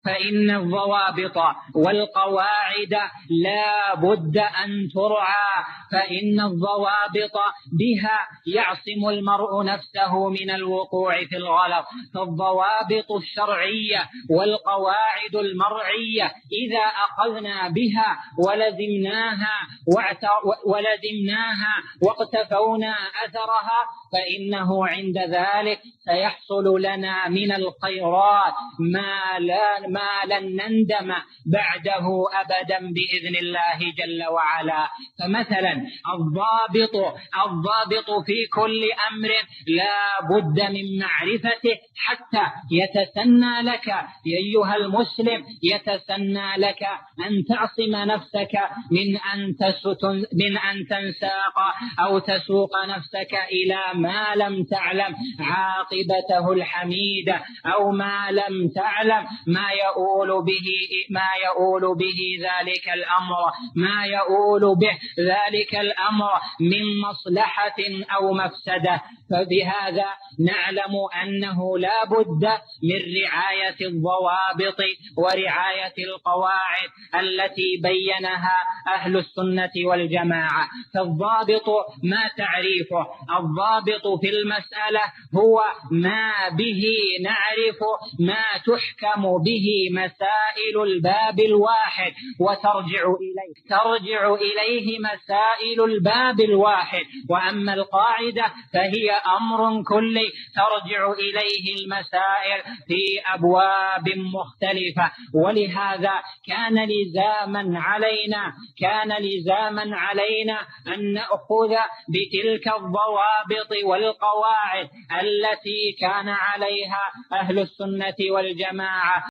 فإن الضوابط والقواعد لا بد أن ترعى، فإن الضوابط بها يعصم المرء نفسه من الوقوع في الغلط. فالضوابط الشرعية والقواعد المرعية إذا أخذنا بها ولزمناها واقتفونا أثرها فإنه عند ذلك سيحصل لنا من الخيرات ما لن نندم بعده أبدا بإذن الله جل وعلا. فمثلا الضابط في كل أمر لا بد من معرفته حتى يتسنى لك أيها المسلم، يتسنى لك أن تعصم نفسك من أن تنساق أو تسوق نفسك إلى ما لم تعلم عاقبته الحميدة، أو ما لم تعلم ما يؤول به ذلك الأمر من مصلحة أو مفسدة. فبهذا نعلم أنه لا بد من رعاية الضوابط ورعاية القواعد التي بينها أهل السنة والجماعة. فالضابط ما تعريفه؟ الضابط في المسألة هو ما به نعرف ما تحكم به مسائل الباب الواحد ترجع إليه مسائل الباب الواحد. وأما القاعدة فهي أمر كلي ترجع إليه المسائل في أبواب مختلفة. ولهذا كان لزاما علينا أن نأخذ بتلك الضوابط والقواعد التي كان عليها أهل السنة والجماعة.